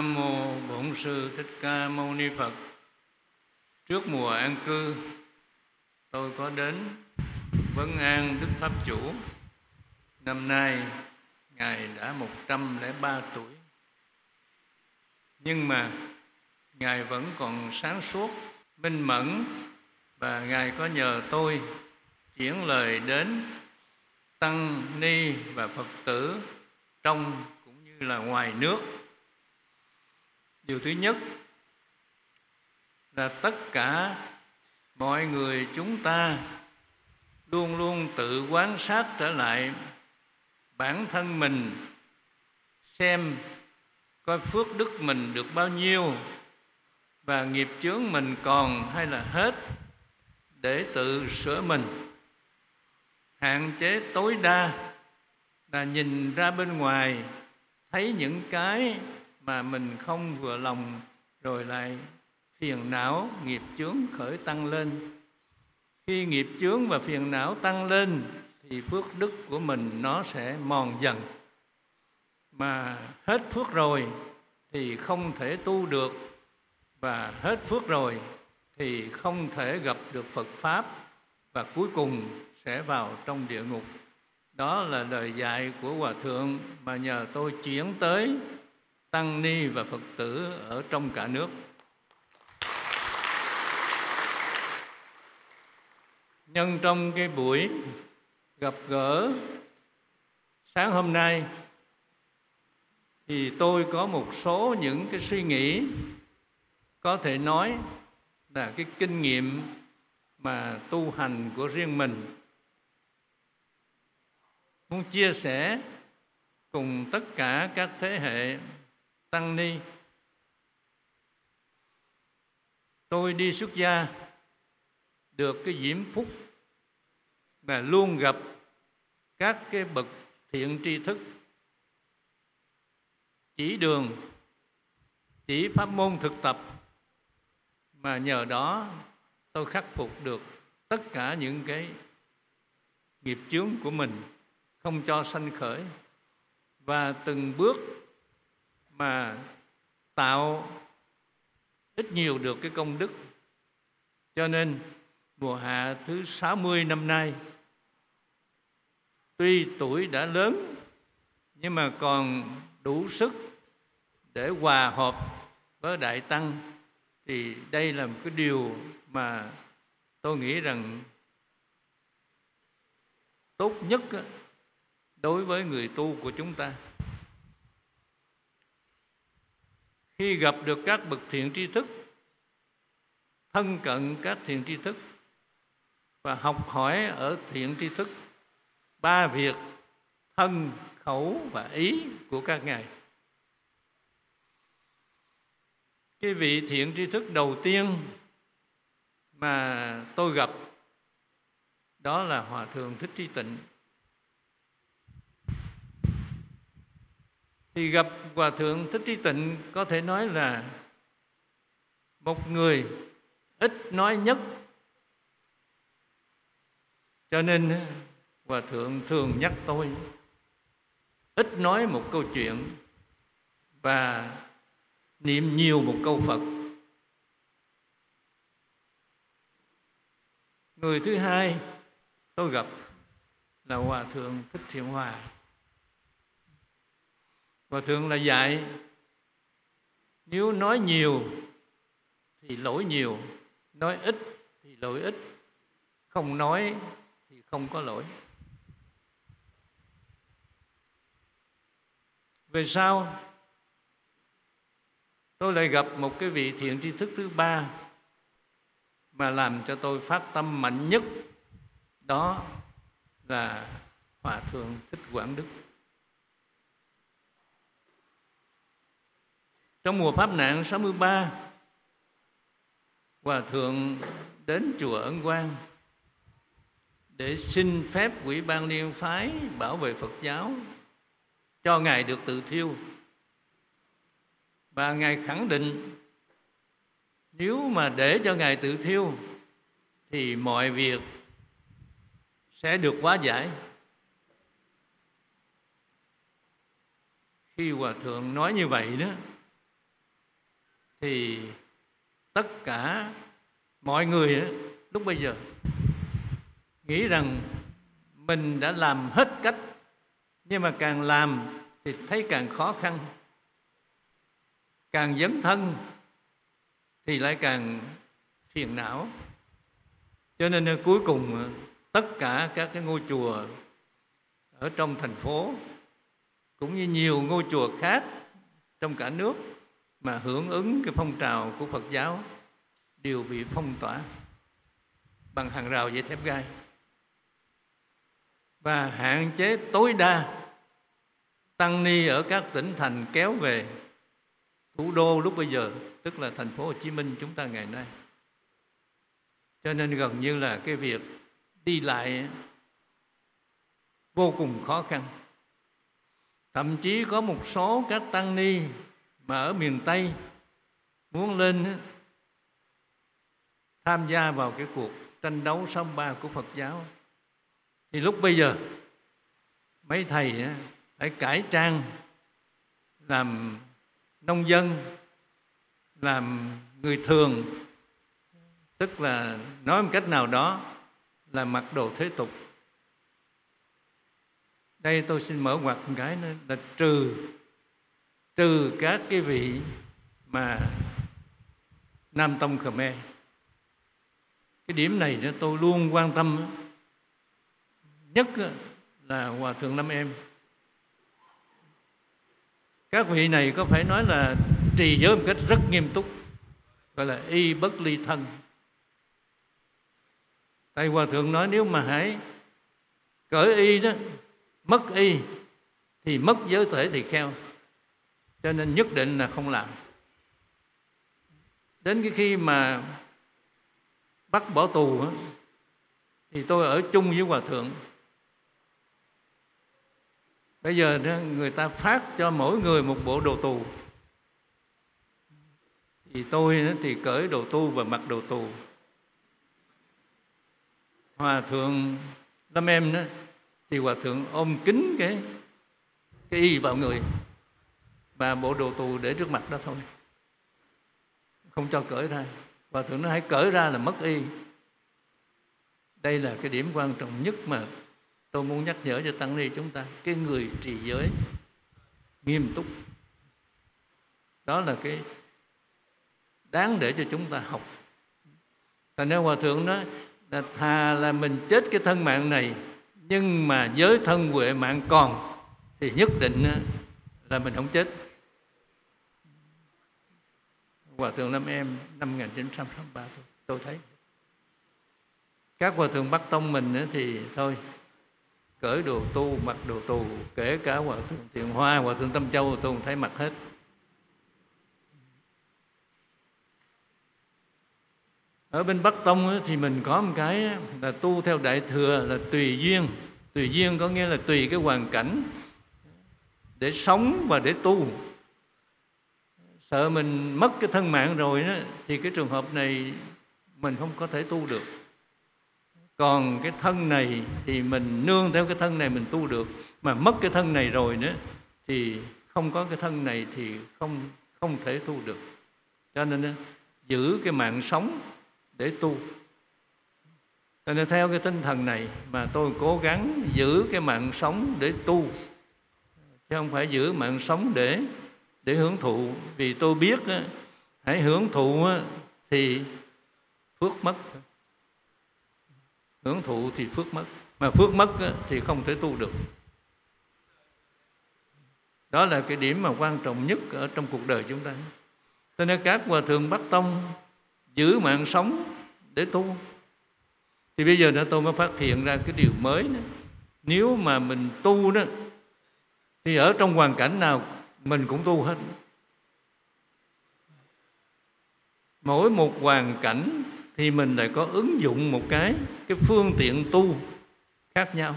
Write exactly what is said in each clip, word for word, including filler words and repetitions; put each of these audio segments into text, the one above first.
Nam Mô Bổn Sư Thích Ca Mâu Ni Phật. Trước mùa an cư, tôi có đến vấn an Đức Pháp Chủ. Năm nay, Ngài đã một trăm lẻ ba tuổi. Nhưng mà Ngài vẫn còn sáng suốt, minh mẫn, và Ngài có nhờ tôi chuyển lời đến Tăng Ni và Phật tử trong cũng như là ngoài nước. Điều thứ nhất là tất cả mọi người chúng ta luôn luôn tự quan sát trở lại bản thân mình, xem coi phước đức mình được bao nhiêu và nghiệp chướng mình còn hay là hết, để tự sửa mình. Hạn chế tối đa là nhìn ra bên ngoài, thấy những cái mà mình không vừa lòng, rồi lại phiền não, nghiệp chướng khởi tăng lên. Khi nghiệp chướng và phiền não tăng lên thì phước đức của mình nó sẽ mòn dần. Mà hết phước rồi thì không thể tu được, và hết phước rồi thì không thể gặp được Phật Pháp, và cuối cùng sẽ vào trong địa ngục. Đó là lời dạy của Hòa Thượng mà nhờ tôi chuyển tới Tăng Ni và Phật tử ở trong cả nước. Nhân trong cái buổi gặp gỡ sáng hôm nay thì tôi có một số những cái suy nghĩ, có thể nói là cái kinh nghiệm mà tu hành của riêng mình, muốn chia sẻ cùng tất cả các thế hệ tăng ni. Tôi đi xuất gia được cái diễm phúc và luôn gặp các cái bậc thiện tri thức, chỉ đường, chỉ pháp môn thực tập, mà nhờ đó tôi khắc phục được tất cả những cái nghiệp chướng của mình, không cho sanh khởi, và từng bước mà tạo ít nhiều được cái công đức. Cho nên mùa hạ thứ sáu mươi năm nay, tuy tuổi đã lớn nhưng mà còn đủ sức để hòa hợp với Đại Tăng, thì đây là một cái điều mà tôi nghĩ rằng tốt nhất đối với người tu của chúng ta. Khi gặp được các bậc thiện tri thức, thân cận các thiện tri thức và học hỏi ở thiện tri thức ba việc thân, khẩu và ý của các ngài. Cái vị thiện tri thức đầu tiên mà tôi gặp đó là Hòa Thượng Thích Trí Tịnh. Thì gặp Hòa Thượng Thích Trí Tịnh có thể nói là một người ít nói nhất. Cho nên Hòa Thượng thường nhắc tôi ít nói một câu chuyện và niệm nhiều một câu Phật. Người thứ hai tôi gặp là Hòa Thượng Thích Thiện Hòa. Hòa Thượng là dạy nếu nói nhiều thì lỗi nhiều, nói ít thì lỗi ít, không nói thì không có lỗi. Về sau tôi lại gặp một cái vị thiện tri thức thứ ba mà làm cho tôi phát tâm mạnh nhất, đó là Hòa Thượng Thích Quảng Đức. Trong mùa Pháp nạn sáu mươi ba, Hòa Thượng đến chùa Ấn Quang để xin phép Ủy ban Liên phái bảo vệ Phật giáo cho Ngài được tự thiêu. Và Ngài khẳng định nếu mà để cho Ngài tự thiêu thì mọi việc sẽ được hóa giải. Khi Hòa Thượng nói như vậy đó, thì tất cả mọi người lúc bây giờ nghĩ rằng mình đã làm hết cách, nhưng mà càng làm thì thấy càng khó khăn, càng dấn thân thì lại càng phiền não. Cho nên cuối cùng tất cả các cái ngôi chùa ở trong thành phố cũng như nhiều ngôi chùa khác trong cả nước mà hưởng ứng cái phong trào của Phật giáo đều bị phong tỏa bằng hàng rào dây thép gai và hạn chế tối đa tăng ni ở các tỉnh thành kéo về thủ đô lúc bây giờ, tức là thành phố Hồ Chí Minh chúng ta ngày nay. Cho nên gần như là cái việc đi lại vô cùng khó khăn. Thậm chí có một số các tăng ni mà ở miền Tây muốn lên tham gia vào cái cuộc tranh đấu sáu ba của Phật giáo, thì lúc bây giờ mấy thầy phải cải trang làm nông dân, làm người thường, tức là nói một cách nào đó là mặc đồ thế tục. Đây tôi xin mở ngoặt một cái nữa là trừ trừ các cái vị mà Nam Tông Khmer. Cái điểm này tôi luôn quan tâm nhất là Hòa Thượng Lâm Em. Các vị này có phải nói là trì giới một cách rất nghiêm túc, gọi là y bất ly thân. Tại Hòa Thượng nói nếu mà hãy cởi y đó, mất y thì mất giới thể tỳ kheo, cho nên nhất định là không làm. Đến cái khi mà bắt bỏ tù đó, thì tôi ở chung với Hòa Thượng. Bây giờ đó, người ta phát cho mỗi người một bộ đồ tù, thì tôi đó, thì cởi đồ tu và mặc đồ tù. Hòa Thượng Lâm Em đó thì Hòa Thượng ôm kính cái cái y vào người và bộ đồ tù để trước mặt đó thôi, không cho cởi ra. Hòa Thượng nói hãy cởi ra là mất y. Đây là cái điểm quan trọng nhất mà tôi muốn nhắc nhở cho tăng ni chúng ta. Cái người trì giới nghiêm túc, đó là cái đáng để cho chúng ta học. Thành ra Hòa Thượng nói là thà là mình chết cái thân mạng này, nhưng mà giới thân huệ mạng còn thì nhất định là mình không chết. Hòa Thượng Lâm Em năm một nghìn chín trăm sáu mươi ba tôi, tôi thấy. Các Hòa Thượng Bắc Tông mình thì thôi, cởi đồ tu, mặc đồ tù, kể cả Hòa Thượng Thiện Hoa, Hòa Thượng Tâm Châu tôi cũng thấy mặc hết. Ở bên Bắc Tông thì mình có một cái là tu theo Đại Thừa là tùy duyên. Tùy duyên có nghĩa là tùy cái hoàn cảnh để sống và để tu. Sợ mình mất cái thân mạng rồi đó, thì cái trường hợp này mình không có thể tu được. Còn cái thân này thì mình nương theo cái thân này mình tu được. Mà mất cái thân này rồi nữa thì không có cái thân này thì không, không thể tu được. Cho nên giữ cái mạng sống để tu. Cho nên theo cái tinh thần này mà tôi cố gắng giữ cái mạng sống để tu, chứ không phải giữ mạng sống để để hưởng thụ. Vì tôi biết hãy hưởng thụ thì phước mất, hưởng thụ thì phước mất, mà phước mất thì không thể tu được. Đó là cái điểm mà quan trọng nhất ở trong cuộc đời chúng ta. Cho nên các Hòa Thượng Bắc Tông giữ mạng sống để tu. Thì bây giờ đó tôi mới phát hiện ra cái điều mới đó. Nếu mà mình tu đó thì ở trong hoàn cảnh nào mình cũng tu hết. Mỗi một hoàn cảnh thì mình lại có ứng dụng một cái cái phương tiện tu khác nhau.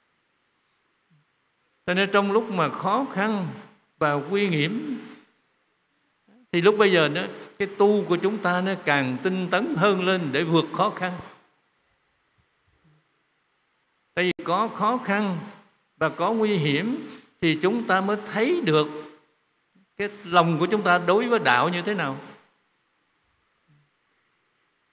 Cho nên trong lúc mà khó khăn và nguy hiểm thì lúc bây giờ đó, cái tu của chúng ta nó càng tinh tấn hơn lên để vượt khó khăn. Tại vì có khó khăn và có nguy hiểm thì chúng ta mới thấy được cái lòng của chúng ta đối với đạo như thế nào.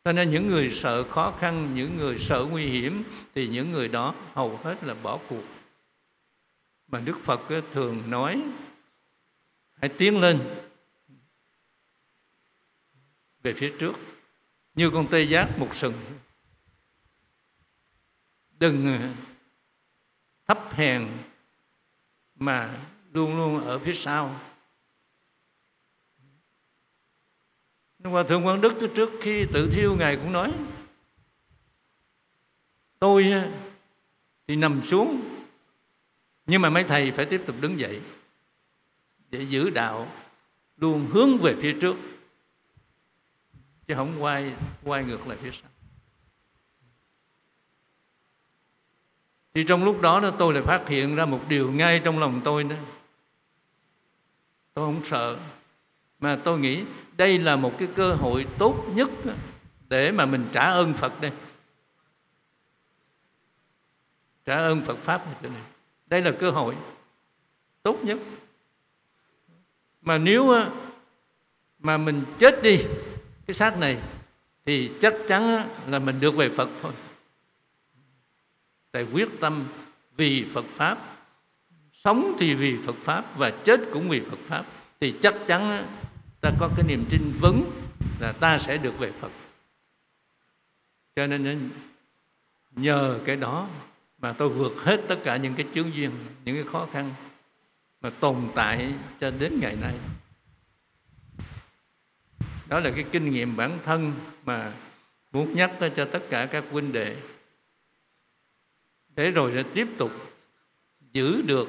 Cho nên những người sợ khó khăn, những người sợ nguy hiểm thì những người đó hầu hết là bỏ cuộc. Mà Đức Phật thường nói hãy tiến lên về phía trước như con tê giác một sừng. Đừng thấp hèn mà luôn luôn ở phía sau. Hòa Thượng Quang Đức trước khi tự thiêu, Ngài cũng nói tôi thì nằm xuống, nhưng mà mấy thầy phải tiếp tục đứng dậy để giữ đạo luôn hướng về phía trước, chứ không quay quay ngược lại phía sau. Thì trong lúc đó, đó tôi lại phát hiện ra một điều ngay trong lòng tôi nữa. Tôi không sợ, mà tôi nghĩ đây là một cái cơ hội tốt nhất để mà mình trả ơn Phật đây. Trả ơn Phật Pháp này. Đây là cơ hội tốt nhất. Mà nếu mà mình chết đi cái xác này thì chắc chắn là mình được về Phật thôi. Tại quyết tâm vì Phật Pháp, sống thì vì Phật Pháp và chết cũng vì Phật Pháp, thì chắc chắn ta có cái niềm tin vững là ta sẽ được về Phật. Cho nên nhờ cái đó mà tôi vượt hết tất cả những cái chướng duyên, những cái khó khăn mà tồn tại cho đến ngày nay. Đó là cái kinh nghiệm bản thân mà muốn nhắc cho tất cả các huynh đệ, để rồi sẽ tiếp tục giữ được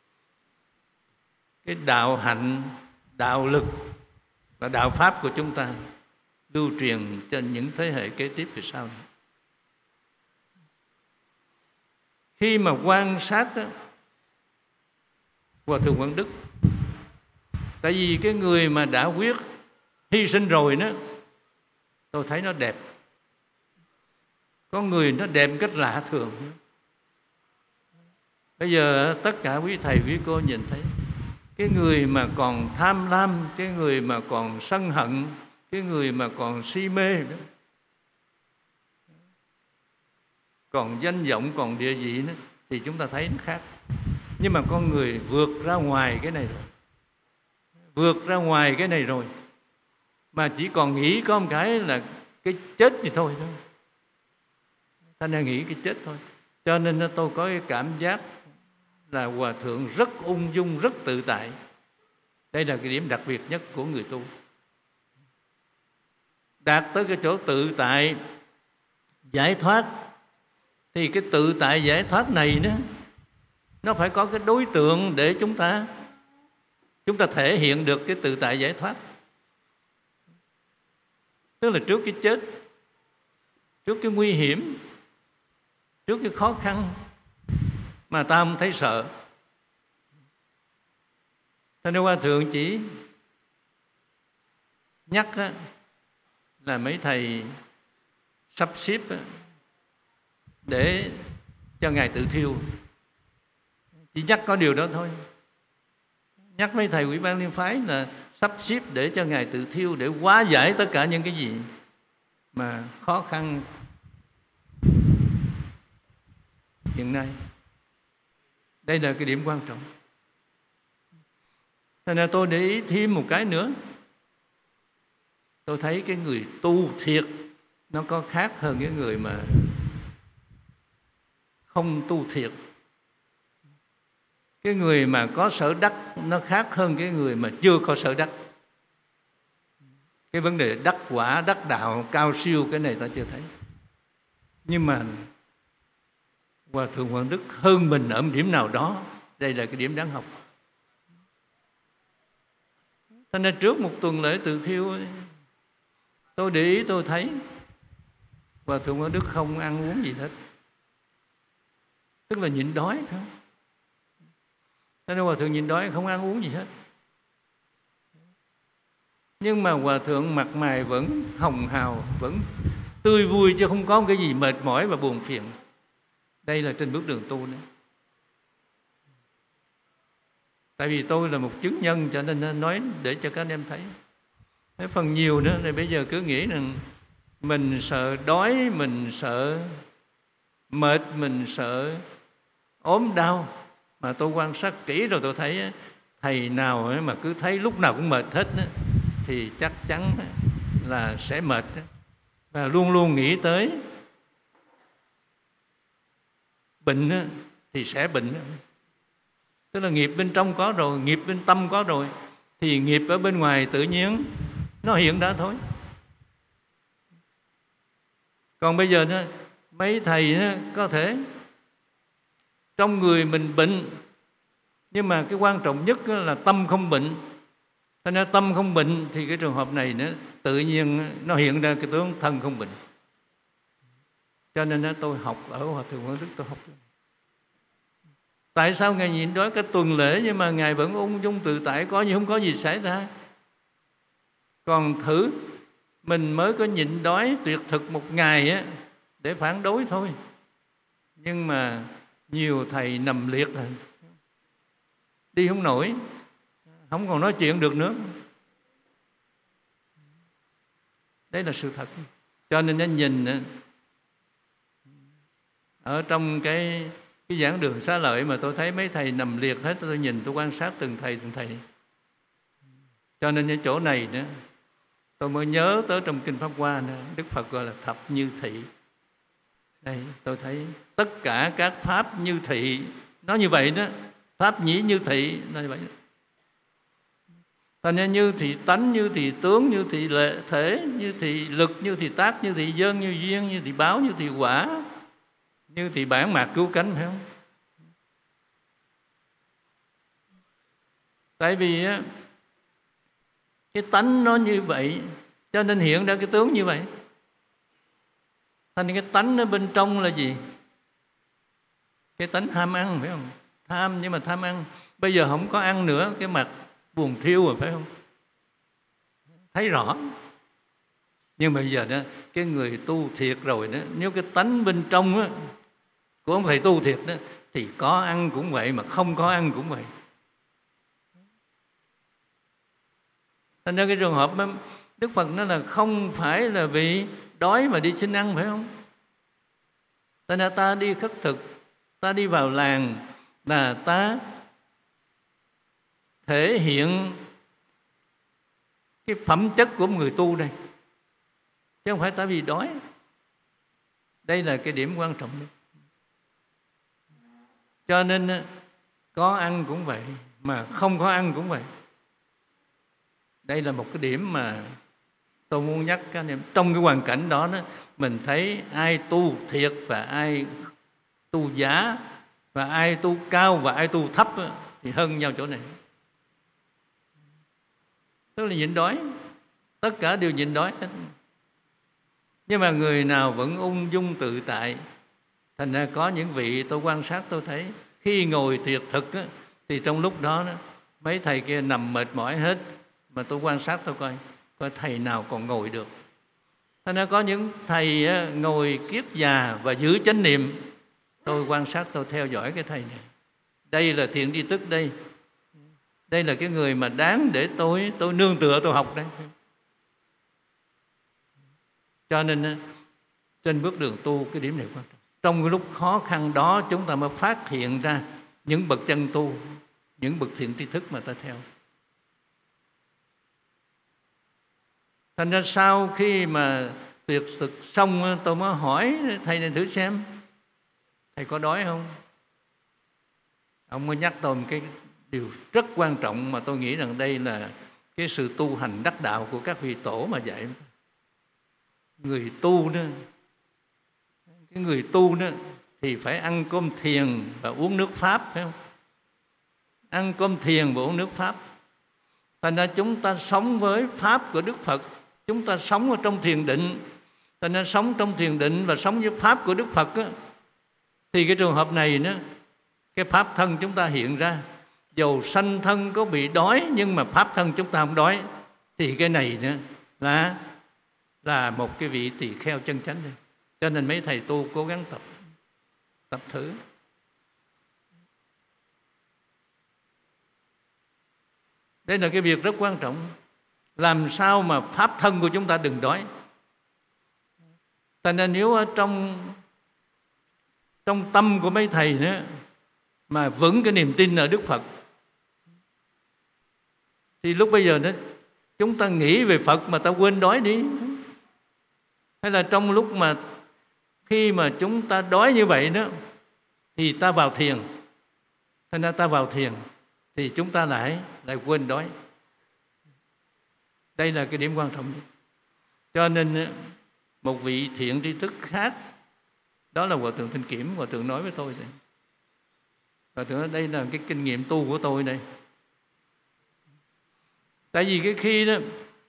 cái đạo hạnh, đạo lực và đạo pháp của chúng ta, lưu truyền cho những thế hệ kế tiếp về sau này. Khi mà quan sát đó, Hòa Thượng Quang Đức, tại vì cái người mà đã quyết hy sinh rồi đó, tôi thấy nó đẹp. Có người nó đẹp cách lạ thường. Bây giờ tất cả quý thầy quý cô nhìn thấy cái người mà còn tham lam, cái người mà còn sân hận, cái người mà còn si mê đó, còn danh vọng, còn địa vị đó, thì chúng ta thấy nó khác. Nhưng mà con người vượt ra ngoài cái này rồi, vượt ra ngoài cái này rồi, mà chỉ còn nghĩ có một cái là cái chết thì thôi thôi. Ta đang nghĩ cái chết thôi. Cho nên tôi có cái cảm giác là Hòa Thượng rất ung dung, rất tự tại. Đây là cái điểm đặc biệt nhất của người tu. Đạt tới cái chỗ tự tại, giải thoát, thì cái tự tại giải thoát này đó, nó phải có cái đối tượng để chúng ta chúng ta thể hiện được cái tự tại giải thoát. Tức là trước cái chết, trước cái nguy hiểm, trước cái khó khăn mà ta không thấy sợ. Cho nên Hòa Thượng chỉ nhắc á, là mấy thầy sắp xếp á, để cho Ngài tự thiêu. Chỉ nhắc có điều đó thôi. Nhắc mấy thầy Ủy ban Liên Phái là sắp xếp để cho Ngài tự thiêu, để hóa giải tất cả những cái gì mà khó khăn hiện nay. Đây là cái điểm quan trọng. Thành ra tôi để ý thêm một cái nữa. Tôi thấy cái người tu thiệt nó có khác hơn cái người mà không tu thiệt. Cái người mà có sở đắc nó khác hơn cái người mà chưa có sở đắc. Cái vấn đề đắc quả, đắc đạo cao siêu, cái này ta chưa thấy. Nhưng mà Hòa Thượng Quang Đức hơn mình ở một điểm nào đó. Đây là cái điểm đáng học. Thành ra trước một tuần lễ tự thiêu, tôi để ý tôi thấy Hòa Thượng Quang Đức không ăn uống gì hết. Tức là nhịn đói không? Thế nên Hòa Thượng nhịn đói không ăn uống gì hết. Nhưng mà Hòa Thượng mặt mày vẫn hồng hào, vẫn tươi vui, chứ không có cái gì mệt mỏi và buồn phiền. Đây là trên bước đường tu nữa. Tại vì tôi là một chứng nhân, cho nên nói để cho các anh em thấy. Cái phần nhiều đó thì bây giờ cứ nghĩ rằng Mình sợ đói, mình sợ mệt, mình sợ ốm đau. Mà tôi quan sát kỹ rồi tôi thấy thầy nào mà cứ thấy lúc nào cũng mệt hết thì chắc chắn là sẽ mệt. Và luôn luôn nghĩ tới bệnh thì sẽ bệnh. Tức là nghiệp bên trong có rồi, nghiệp bên tâm có rồi, thì nghiệp ở bên ngoài tự nhiên nó hiện ra thôi. Còn bây giờ đó, mấy thầy đó, có thể trong người mình bệnh, nhưng mà cái quan trọng nhất là tâm không bệnh. Thành ra tâm không bệnh thì cái trường hợp này nó tự nhiên nó hiện ra cái tướng thân không bệnh. Cho nên đó, tôi học ở Hòa Thượng Quảng Đức, tôi học. Tại sao Ngài nhịn đói cái tuần lễ nhưng mà Ngài vẫn ung dung tự tại, có gì không có gì xảy ra? Còn thử mình mới có nhịn đói tuyệt thực một ngày á, để phản đối thôi. Nhưng mà nhiều thầy nằm liệt rồi, đi không nổi, không còn nói chuyện được nữa. Đấy là sự thật. Cho nên nó nhìn ở trong cái, cái giảng đường Xá Lợi mà tôi thấy mấy thầy nằm liệt hết, tôi nhìn, tôi quan sát từng thầy từng thầy. Cho nên cái chỗ này nữa tôi mới nhớ tới trong Kinh Pháp Hoa nữa, Đức Phật gọi là thập như thị. Đây tôi thấy tất cả các pháp như thị nó như vậy đó, pháp nhĩ như thị nó như vậy. Thành ra như thị tánh, như thị tướng, như thị lệ thể, như thị lực, như thị tác, như thị dân, như duyên, như thị báo, như thị quả, như thị bản mạc cứu cánh, phải không? Tại vì á, cái tánh nó như vậy cho nên hiện ra cái tướng như vậy. Thành cái tánh ở bên trong là gì? Cái tánh ham ăn, phải không? Tham, nhưng mà tham ăn bây giờ không có ăn nữa, cái mặt buồn thiêu rồi, phải không? Thấy rõ. Nhưng bây giờ đó, cái người tu thiệt rồi đó, nếu cái tánh bên trong á, của ông thầy tu thiệt đó, thì có ăn cũng vậy, mà không có ăn cũng vậy. Thành ra cái trường hợp đó, Đức Phật nói là không phải là vì đói mà đi xin ăn, phải không? Thành ra ta đi khất thực, ta đi vào làng là ta thể hiện cái phẩm chất của người tu đây, chứ không phải ta vì đói. Đây là cái điểm quan trọng nhất. Cho nên có ăn cũng vậy, mà không có ăn cũng vậy. Đây là một cái điểm mà tôi muốn nhắc các anh em. Trong cái hoàn cảnh đó, đó mình thấy ai tu thiệt và ai tu giả, và ai tu cao và ai tu thấp thì hơn nhau chỗ này. Tức là nhịn đói, tất cả đều nhịn đói hết. Nhưng mà người nào vẫn ung dung tự tại. Thành ra có những vị tôi quan sát tôi thấy khi ngồi thiệt thực á, thì trong lúc đó, đó mấy thầy kia nằm mệt mỏi hết. Mà tôi quan sát tôi coi coi thầy nào còn ngồi được. Thành ra có những thầy á, ngồi kiết già và giữ chánh niệm. Tôi quan sát tôi theo dõi cái thầy này. Đây là thiện tri thức đây. Đây là cái người mà đáng để tôi tôi nương tựa tôi học đây. Cho nên trên bước đường tu cái điểm này quan trọng. Trong cái lúc khó khăn đó chúng ta mới phát hiện ra những bậc chân tu, những bậc thiện tri thức mà ta theo. Thành ra sau khi mà tuyệt thực xong tôi mới hỏi thầy này thử xem thầy có đói không. Ông mới nhắc tôi một cái điều rất quan trọng mà tôi nghĩ rằng đây là cái sự tu hành đắc đạo của các vị tổ mà dạy. Người tu đó, cái người tu đó thì phải ăn cơm thiền và uống nước pháp, phải không? Ăn cơm thiền và uống nước pháp. Thành ra chúng ta sống với pháp của Đức Phật, chúng ta sống ở trong thiền định. Thành ra sống trong thiền định và sống với pháp của Đức Phật á, thì cái trường hợp này đó, cái pháp thân chúng ta hiện ra. Dầu sanh thân có bị đói nhưng mà pháp thân chúng ta không đói, thì cái này nữa là là một cái vị tỳ kheo chân chánh đây. Cho nên mấy thầy tu cố gắng tập tập thử. Đây là cái việc rất quan trọng. Làm sao mà pháp thân của chúng ta đừng đói. Thành ra nếu ở trong trong tâm của mấy thầy nữa mà vững cái niềm tin ở Đức Phật, thì lúc bây giờ đó chúng ta nghĩ về Phật mà ta quên đói đi. Hay là trong lúc mà khi mà chúng ta đói như vậy đó thì ta vào thiền. Thành ra ta vào thiền thì chúng ta lại lại quên đói. Đây là cái điểm quan trọng nhất. Cho nên một vị thiện tri thức khác, đó là Hòa Thượng Thanh Kiểm, Hòa Thượng nói với tôi đây. Hòa Thượng nói đây là cái kinh nghiệm tu của tôi đây. Tại vì cái khi đó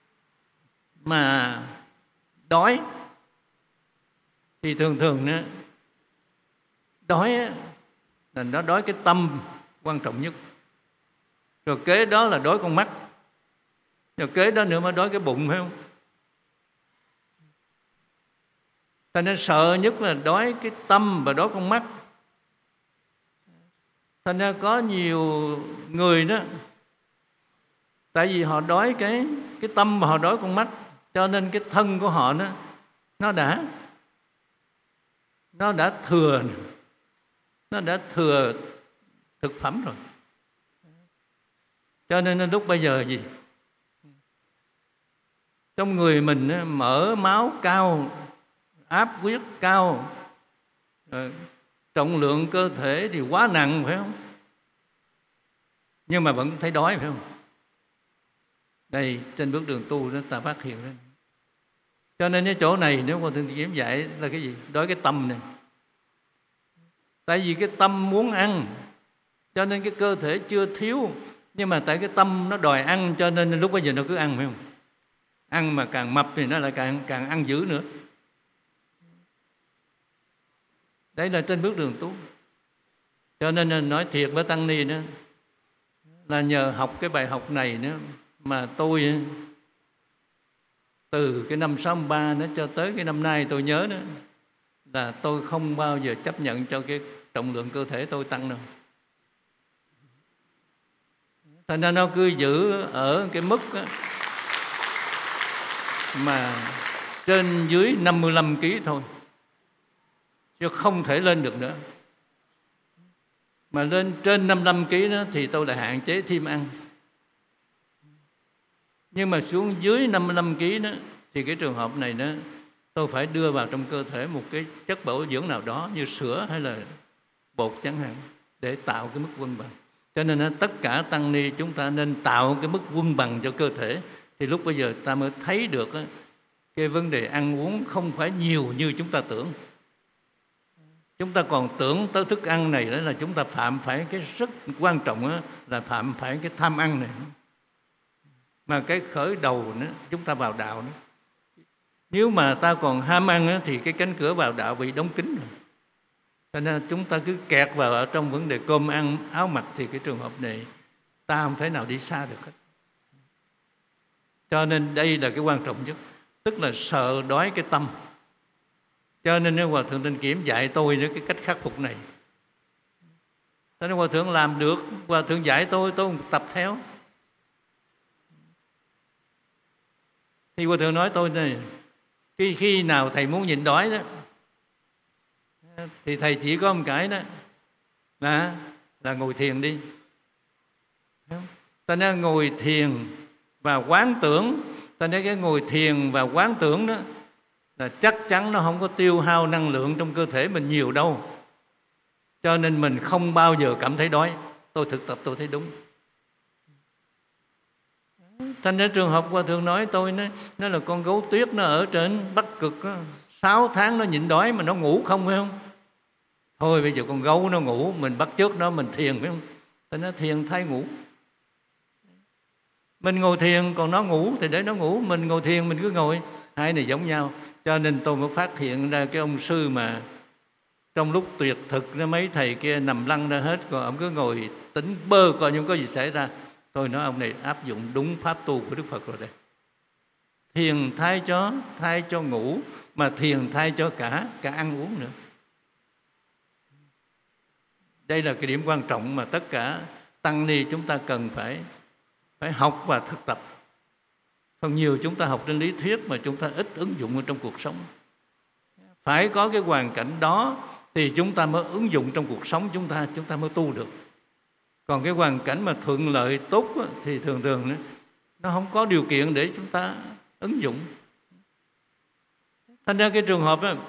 mà đói thì thường thường đó, đói là nó đói cái tâm quan trọng nhất. Rồi kế đó là đói con mắt. Rồi kế đó nữa mới đói cái bụng, phải không? Thành nên sợ nhất là đói cái tâm và đói con mắt. Thành ra có nhiều người đó, tại vì họ đói cái cái tâm mà họ đói con mắt, cho nên cái thân của họ nó nó đã nó đã thừa nó đã thừa thực phẩm rồi. Cho nên lúc bây giờ gì, trong người mình mỡ máu cao, áp huyết cao, trọng lượng cơ thể thì quá nặng, phải không? Nhưng mà vẫn thấy đói, phải không? Đây, trên bước đường tu đó ta phát hiện ra. Cho nên cái chỗ này nếu Hòa Thượng Kiểm dạy là cái gì? Đói cái tâm này. Tại vì cái tâm muốn ăn, cho nên cái cơ thể chưa thiếu, nhưng mà tại cái tâm nó đòi ăn, cho nên lúc bây giờ nó cứ ăn, phải không? Ăn mà càng mập thì nó lại càng, càng ăn dữ nữa. Đấy là trên bước đường tu. Cho nên nói thiệt với Tăng Ni đó, là nhờ học cái bài học này nữa mà tôi từ cái năm sáu ba đó cho tới cái năm nay tôi nhớ đó, là tôi không bao giờ chấp nhận cho cái trọng lượng cơ thể tôi tăng đâu. Thành ra nó cứ giữ ở cái mức đó, mà trên dưới năm mươi lăm ki lô gam thôi, chứ không thể lên được nữa. Mà lên trên năm mươi lăm ki lô gam đó thì tôi lại hạn chế thêm ăn. Nhưng mà xuống dưới năm mươi lăm ki lô gam đó thì cái trường hợp này đó, tôi phải đưa vào trong cơ thể một cái chất bảo dưỡng nào đó như sữa hay là bột chẳng hạn, để tạo cái mức cân bằng. Cho nên tất cả tăng ni chúng ta nên tạo cái mức cân bằng cho cơ thể, thì lúc bây giờ ta mới thấy được cái vấn đề ăn uống không phải nhiều như chúng ta tưởng. Chúng ta còn tưởng tới thức ăn này đó là chúng ta phạm phải cái rất quan trọng đó, là phạm phải cái tham ăn này. Mà cái khởi đầu đó, chúng ta vào đạo đó, nếu mà ta còn ham ăn đó, thì cái cánh cửa vào đạo bị đóng kín rồi. Cho nên chúng ta cứ kẹt vào ở trong vấn đề cơm ăn áo mặc, thì cái trường hợp này ta không thể nào đi xa được hết. Cho nên đây là cái quan trọng nhất, tức là sợ đói cái tâm. Cho nên Hòa Thượng Thanh Kiểm dạy tôi cái cách khắc phục này. Cho nên Hòa Thượng làm được, Hòa Thượng dạy tôi, tôi tập theo. Thì Hòa Thượng nói tôi này, khi, khi nào thầy muốn nhịn đói đó, thì thầy chỉ có một cái đó là, là ngồi thiền đi. Ta nói ngồi thiền và quán tưởng. Ta nói cái ngồi thiền và quán tưởng đó là chắc chắn nó không có tiêu hao năng lượng trong cơ thể mình nhiều đâu. Cho nên mình không bao giờ cảm thấy đói. Tôi thực tập tôi thấy đúng. Thành ra trường hợp Hòa Thượng nói tôi nó, nó là con gấu tuyết, nó ở trên Bắc Cực đó, sáu tháng nó nhịn đói mà nó ngủ không, phải không? Thôi bây giờ con gấu nó ngủ, mình bắt chước nó, mình thiền, phải không? Thành ra thiền thay ngủ. Mình ngồi thiền còn nó ngủ thì để nó ngủ, mình ngồi thiền mình cứ ngồi, hai này giống nhau. Cho nên tôi mới phát hiện ra cái ông sư mà trong lúc tuyệt thực nó mấy thầy kia nằm lăn ra hết, còn ông cứ ngồi tính bơ coi nhưng có gì xảy ra. Tôi nói ông này áp dụng đúng pháp tu của Đức Phật rồi đây. Thiền thay cho thay cho ngủ, mà thiền thay cho cả cả ăn uống nữa. Đây là cái điểm quan trọng mà tất cả tăng ni chúng ta cần phải phải học và thực tập. Phần nhiều chúng ta học trên lý thuyết mà chúng ta ít ứng dụng ở trong cuộc sống. phải có cái hoàn cảnh đó thì chúng ta mới ứng dụng trong cuộc sống chúng ta, chúng ta mới tu được. Còn cái hoàn cảnh mà thuận lợi tốt thì thường thường nó không có điều kiện để chúng ta ứng dụng. Thành ra cái trường hợp đó,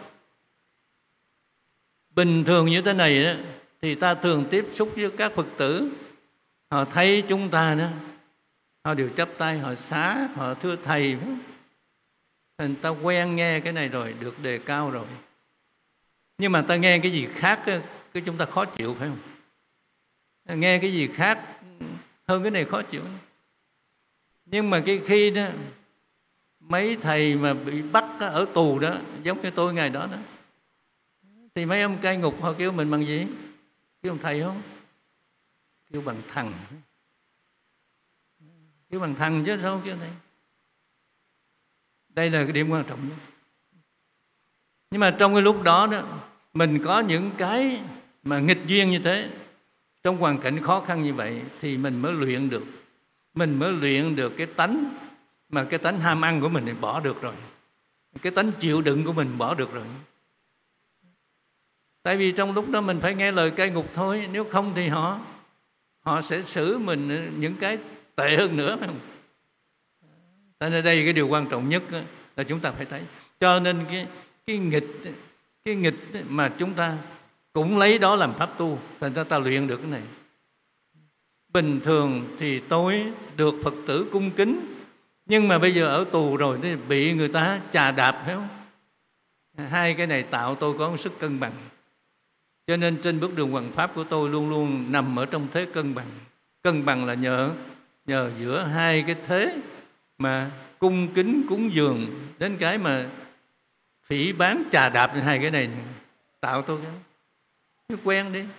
bình thường như thế này đó, thì ta thường tiếp xúc với các Phật tử, họ thấy chúng ta đó, họ đều chắp tay, họ xá, họ thưa thầy. Thành ta quen nghe cái này rồi, được đề cao rồi. Nhưng mà ta nghe cái gì khác, cái chúng ta khó chịu phải không? Nghe cái gì khác hơn cái này khó chịu. Nhưng mà cái khi đó mấy thầy mà bị bắt ở tù đó, giống như tôi ngày đó đó, thì mấy ông cai ngục họ kêu mình bằng gì? Kêu bằng thầy không? Kêu bằng thằng. Kêu bằng thằng chứ sao kêu thầy? Đây là cái điểm quan trọng nhất. Nhưng mà trong cái lúc đó đó, mình có những cái mà nghịch duyên như thế, trong hoàn cảnh khó khăn như vậy, thì mình mới luyện được. Mình mới luyện được cái tánh, mà cái tánh ham ăn của mình thì bỏ được rồi. Cái tánh chịu đựng của mình bỏ được rồi. Tại vì trong lúc đó mình phải nghe lời cai ngục thôi. Nếu không thì họ Họ sẽ xử mình những cái tệ hơn nữa, phải không? Tại nên đây cái điều quan trọng nhất là chúng ta phải thấy. Cho nên cái, cái nghịch Cái nghịch mà chúng ta cũng lấy đó làm pháp tu. Thành ra ta luyện được cái này. Bình thường thì tôi được Phật tử cung kính, nhưng mà bây giờ ở tù rồi thì bị người ta chà đạp, phải không? Hai cái này tạo tôi có một sức cân bằng. Cho nên trên bước đường hoằng pháp của tôi luôn luôn nằm ở trong thế cân bằng. Cân bằng là nhờ nhờ giữa hai cái thế mà cung kính cúng dường đến cái mà phỉ báng chà đạp, hai cái này tạo tôi cái quen đi.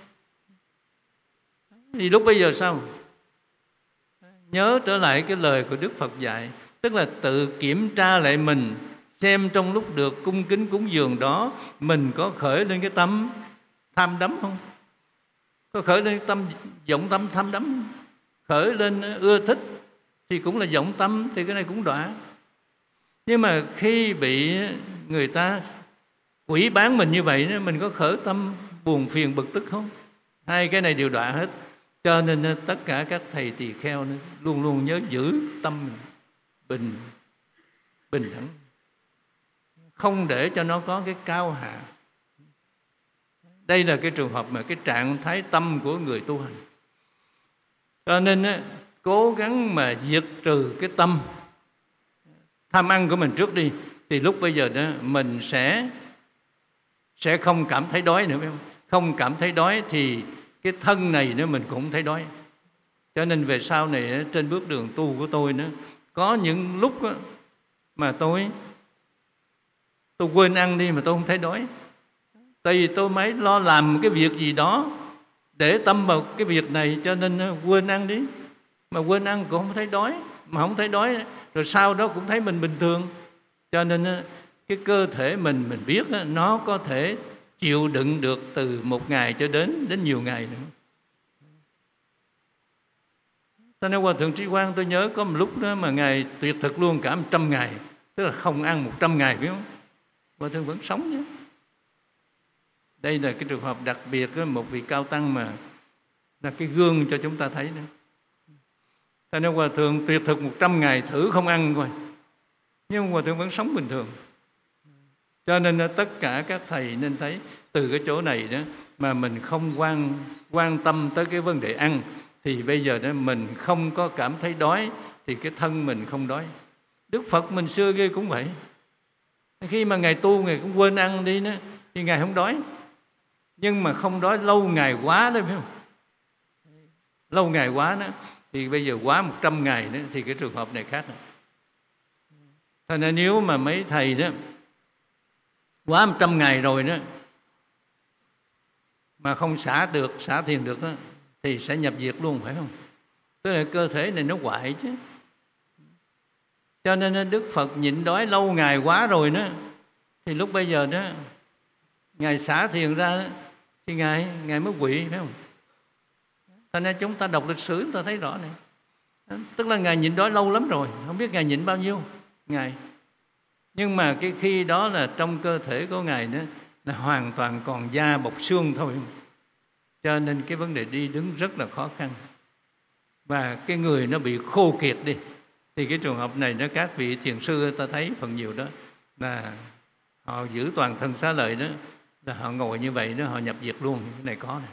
Thì lúc bây giờ sao? Nhớ trở lại cái lời của Đức Phật dạy, tức là tự kiểm tra lại mình, xem trong lúc được cung kính cúng dường đó mình có khởi lên cái tâm tham đắm không? Có khởi lên tâm vọng tâm tham đắm, khởi lên ưa thích thì cũng là vọng tâm, thì cái này cũng đọa. Nhưng mà khi bị người ta quỷ bán mình như vậy, mình có khởi tâm buồn phiền bực tức không? Hai cái này đều đọa hết. Cho nên tất cả các thầy tỳ kheo luôn luôn nhớ giữ tâm mình bình bình đẳng, không để cho nó có cái cao hạ. Đây là cái trường hợp mà cái trạng thái tâm của người tu hành. Cho nên cố gắng mà diệt trừ cái tâm tham ăn của mình trước đi, thì lúc bây giờ đó mình sẽ sẽ không cảm thấy đói nữa, phải không? Không cảm thấy đói thì cái thân này nữa mình cũng thấy đói. Cho nên về sau này trên bước đường tu của tôi nữa, có những lúc mà tôi tôi quên ăn đi mà tôi không thấy đói. Tại vì tôi mới lo làm cái việc gì đó để tâm vào cái việc này, cho nên quên ăn đi. Mà quên ăn cũng không thấy đói. Mà không thấy đói rồi sau đó cũng thấy mình bình thường. Cho nên cái cơ thể mình mình biết nó có thể chịu đựng được từ một ngày cho đến đến nhiều ngày nữa. Cho nên Hòa Thượng Trí Quang tôi nhớ có một lúc đó mà Ngài tuyệt thực luôn cả một trăm ngày, tức là không ăn một trăm ngày, phải không? Hòa Thượng vẫn sống nhé. Đây là cái trường hợp đặc biệt, một vị cao tăng mà là cái gương cho chúng ta thấy nữa. Cho nên Hòa Thượng tuyệt thực một trăm ngày thử không ăn coi, nhưng Hòa Thượng vẫn sống bình thường. Cho nên tất cả các thầy nên thấy từ cái chỗ này đó mà mình không quan, quan tâm tới cái vấn đề ăn, thì bây giờ đó mình không có cảm thấy đói thì cái thân mình không đói. Đức Phật mình xưa kia cũng vậy. Khi mà Ngài tu Ngài cũng quên ăn đi đó, thì Ngài không đói. Nhưng mà không đói lâu ngày quá đó, phải không? Lâu ngày quá đó, thì bây giờ quá một trăm ngày đó, thì cái trường hợp này khác rồi. Thành ra nếu mà mấy thầy đó quá một trăm ngày rồi đó mà không xả được, xả thiền được đó, thì sẽ nhập diệt luôn, phải không? Tức là cơ thể này nó hoại chứ. Cho nên Đức Phật nhịn đói lâu ngày quá rồi đó, thì lúc bây giờ đó Ngài xả thiền ra đó, thì Ngài, Ngài mới quỵ, phải không? Thành ra chúng ta đọc lịch sử chúng ta thấy rõ này. Tức là Ngài nhịn đói lâu lắm rồi, không biết Ngài nhịn bao nhiêu ngày. Nhưng mà cái khi đó là trong cơ thể của Ngài đó là hoàn toàn còn da bọc xương thôi. Cho nên cái vấn đề đi đứng rất là khó khăn. Và cái người nó bị khô kiệt đi. Thì cái trường hợp này đó, các vị thiền sư ta thấy phần nhiều đó là họ giữ toàn thân xá lợi đó, là họ ngồi như vậy đó, họ nhập diệt luôn. Cái này có này.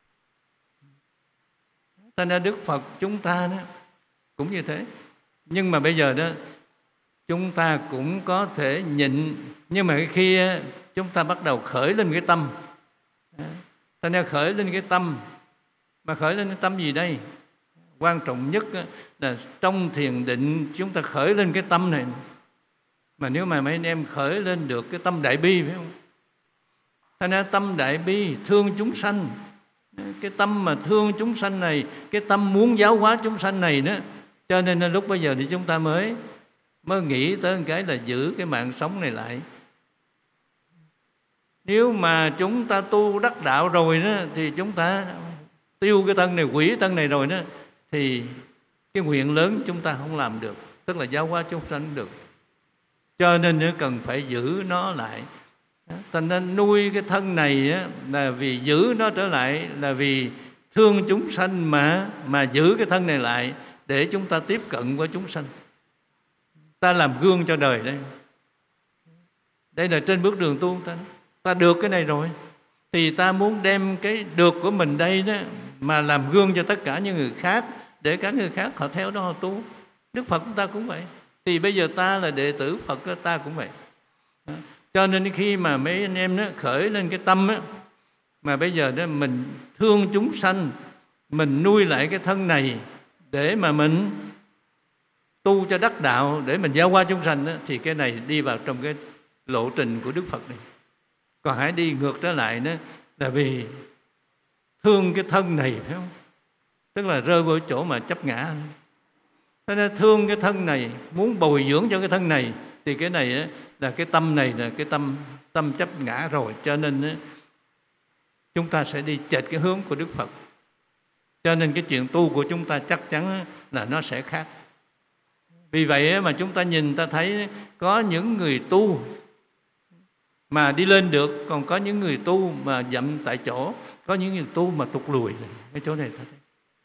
Cho nên Đức Phật chúng ta đó cũng như thế. Nhưng mà bây giờ đó chúng ta cũng có thể nhịn. Nhưng mà khi chúng ta bắt đầu khởi lên cái tâm, ta nên khởi lên cái tâm. Mà khởi lên cái tâm gì đây? Quan trọng nhất là trong thiền định chúng ta khởi lên cái tâm này. Mà nếu mà mấy anh em khởi lên được cái tâm đại bi, phải không? Thành ra tâm đại bi thương chúng sanh. Cái tâm mà thương chúng sanh này, cái tâm muốn giáo hóa chúng sanh này đó. Cho nên là lúc bây giờ thì chúng ta mới mới nghĩ tới một cái là giữ cái mạng sống này lại. Nếu mà chúng ta tu đắc đạo rồi đó, thì chúng ta tiêu cái thân này, quỷ thân này rồi đó, thì cái nguyện lớn chúng ta không làm được, tức là giáo hóa chúng sanh được. Cho nên nó cần phải giữ nó lại. Thành nên nuôi cái thân này á, là vì giữ nó trở lại, là vì thương chúng sanh mà mà giữ cái thân này lại để chúng ta tiếp cận với chúng sanh. Ta làm gương cho đời đây. Đây là trên bước đường tu ta. Ta được cái này rồi thì ta muốn đem cái được của mình đây đó mà làm gương cho tất cả những người khác, để các người khác họ theo đó họ tu. Đức Phật chúng ta cũng vậy. Thì bây giờ ta là đệ tử Phật, ta cũng vậy. Cho nên khi mà mấy anh em đó khởi lên cái tâm đó, mà bây giờ đó mình thương chúng sanh, mình nuôi lại cái thân này để mà mình tu cho đắc đạo, để mình giáo hóa chúng sanh đó, thì cái này đi vào trong cái lộ trình của Đức Phật này. Còn hãy đi ngược trở lại đó là vì thương cái thân này, phải không? Tức là rơi vào chỗ mà chấp ngã. Thế nên thương cái thân này, muốn bồi dưỡng cho cái thân này, thì cái này đó, là cái tâm này là cái tâm tâm chấp ngã rồi. Cho nên đó, chúng ta sẽ đi chệch cái hướng của Đức Phật. Cho nên cái chuyện tu của chúng ta chắc chắn là nó sẽ khác. Vì vậy mà chúng ta nhìn ta thấy có những người tu mà đi lên được, còn có những người tu mà dậm tại chỗ, có những người tu mà tụt lùi. Cái chỗ này ta thấy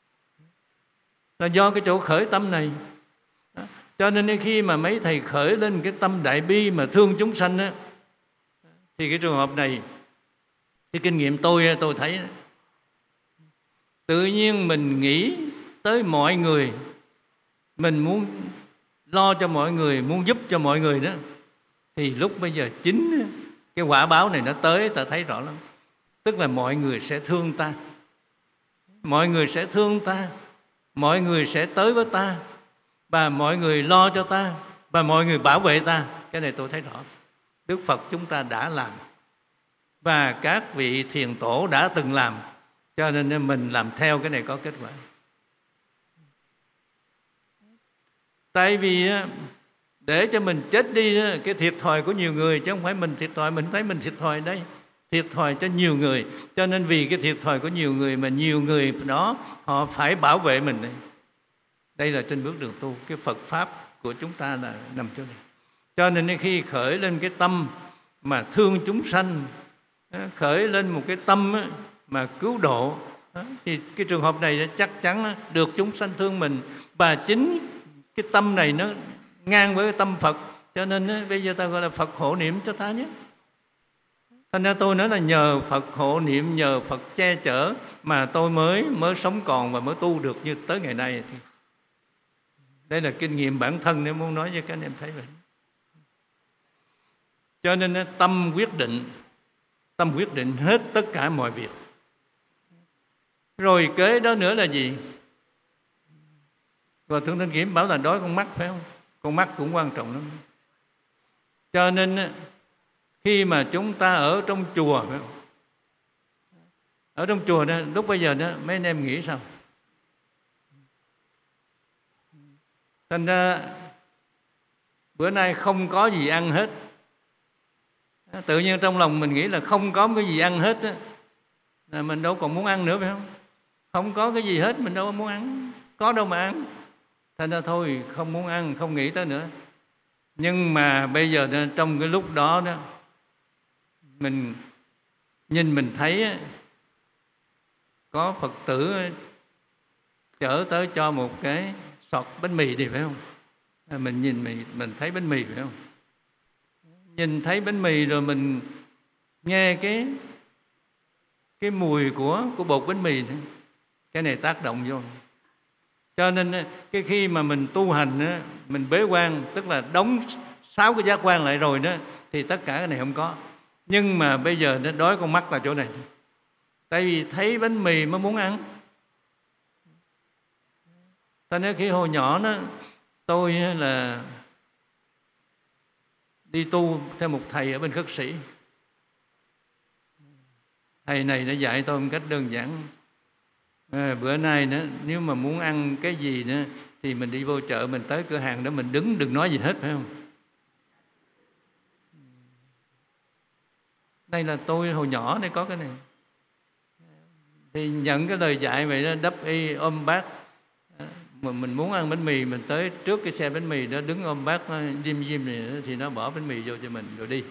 là do cái chỗ khởi tâm này. Đó. Cho nên khi mà mấy thầy khởi lên cái tâm đại bi mà thương chúng sanh á, thì cái trường hợp này, cái kinh nghiệm tôi tôi thấy đó, tự nhiên mình nghĩ tới mọi người, mình muốn lo cho mọi người, muốn giúp cho mọi người đó, thì lúc bây giờ chính cái quả báo này nó tới, ta thấy rõ lắm. Tức là mọi người sẽ thương ta, mọi người sẽ thương ta, mọi người sẽ tới với ta, và mọi người lo cho ta, và mọi người bảo vệ ta. Cái này tôi thấy rõ. Đức Phật chúng ta đã làm, và các vị thiền tổ đã từng làm. Cho nên mình làm theo cái này có kết quả. Tại vì để cho mình chết đi, cái thiệt thòi của nhiều người, chứ không phải mình thiệt thòi. Mình thấy mình thiệt thòi đây, thiệt thòi cho nhiều người. Cho nên vì cái thiệt thòi của nhiều người mà nhiều người đó họ phải bảo vệ mình. Đây, đây là trên bước đường tu. Cái Phật Pháp của chúng ta là nằm chỗ này. Cho nên khi khởi lên cái tâm mà thương chúng sanh, khởi lên một cái tâm mà cứu độ, thì cái trường hợp này chắc chắn được chúng sanh thương mình. Và chính cái tâm này nó ngang với cái tâm Phật. Cho nên bây giờ ta gọi là Phật hộ niệm cho ta nhé. Thành ra tôi nói là nhờ Phật hộ niệm, nhờ Phật che chở mà tôi mới mới sống còn và mới tu được như tới ngày nay. Đây là kinh nghiệm bản thân nếu muốn nói cho các anh em thấy vậy. Cho nên tâm quyết định, tâm quyết định hết tất cả mọi việc. Rồi kế đó nữa là gì? Rồi Thượng Thanh Kiểm bảo là đói con mắt, phải không? Con mắt cũng quan trọng lắm. Cho nên khi mà chúng ta ở trong chùa, phải không? Ở trong chùa đó, lúc bây giờ đó, mấy anh em nghĩ sao? Thành ra bữa nay không có gì ăn hết. Tự nhiên trong lòng mình nghĩ là không có cái gì ăn hết á, là mình đâu còn muốn ăn nữa, phải không? Không có cái gì hết, mình đâu muốn ăn. Có đâu mà ăn. Thành ra thôi, không muốn ăn, không nghĩ tới nữa. Nhưng mà bây giờ đó, trong cái lúc đó đó, mình nhìn mình thấy có Phật tử chở tới cho một cái sọt bánh mì đi, phải không? Mình nhìn mình, mình thấy bánh mì, phải không? Nhìn thấy bánh mì rồi mình nghe cái cái mùi của của bột bánh mì nữa. Cái này tác động vô. Cho nên cái khi mà mình tu hành, mình bế quan, tức là đóng sáu cái giác quan lại rồi đó, thì tất cả cái này không có. Nhưng mà bây giờ nó đói con mắt là chỗ này. Tại vì thấy bánh mì mới muốn ăn. Ta nói khi hồi nhỏ đó, tôi là đi tu theo một thầy ở bên Khất Sĩ. Thầy này đã dạy tôi một cách đơn giản. À, bữa nay nữa, nếu mà muốn ăn cái gì nữa thì mình đi vô chợ, mình tới cửa hàng đó mình đứng, đừng nói gì hết, phải không? Đây là tôi hồi nhỏ đây có cái này. Thì nhận cái lời dạy vậy đó, đắp y ôm bát. Mà mình muốn ăn bánh mì, mình tới trước cái xe bánh mì đó, đứng ôm bát diêm diêm này đó, thì nó bỏ bánh mì vô cho mình rồi đi.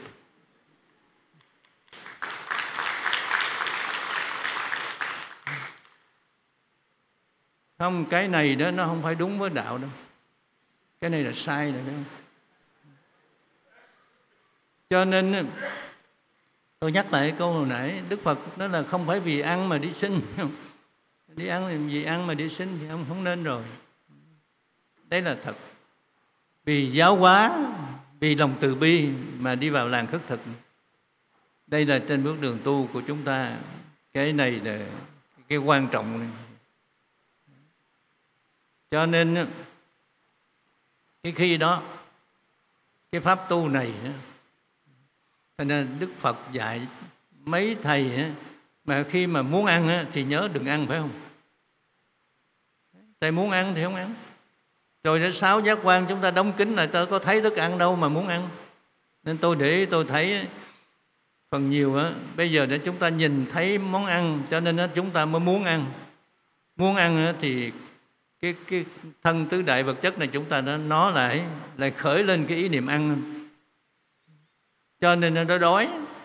Không, cái này đó nó không phải đúng với đạo đâu. Cái này là sai rồi, phải không? Cho nên tôi nhắc lại câu hồi nãy, Đức Phật nói là không phải vì ăn mà đi sinh. Đi ăn vì ăn mà đi sinh thì không, không nên rồi. Đấy là thật. Vì giáo hóa, vì lòng từ bi mà đi vào làng khất thực. Đây là trên bước đường tu của chúng ta. Cái này là cái quan trọng này. Cho nên cái khi đó, cái pháp tu này, cho nên Đức Phật dạy mấy thầy mà khi mà muốn ăn thì nhớ đừng ăn, phải không? Thầy muốn ăn thì không ăn. Rồi ra sáu giác quan chúng ta đóng kín lại, ta có thấy thức ăn đâu mà muốn ăn. Nên tôi để ý, tôi thấy phần nhiều á, bây giờ để chúng ta nhìn thấy món ăn, cho nên chúng ta mới muốn ăn. Muốn ăn thì cái, cái thân tứ đại vật chất này chúng ta nó, nó lại lại khởi lên cái ý niệm ăn. Cho nên nó đói.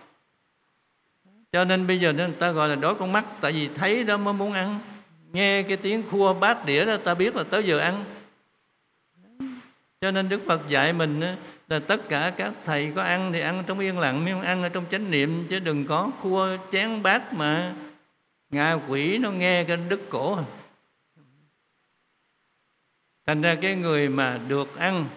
Cho nên bây giờ người ta gọi là đói con mắt. Tại vì thấy đó mới muốn ăn. Nghe cái tiếng khua bát đĩa đó ta biết là tới giờ ăn. Cho nên Đức Phật dạy mình là tất cả các thầy có ăn thì ăn trong yên lặng, nhưng ăn ở trong chánh niệm, chứ đừng có khua chén bát mà ngạ quỷ nó nghe cái đứt cổ. Thành ra cái người mà được ăn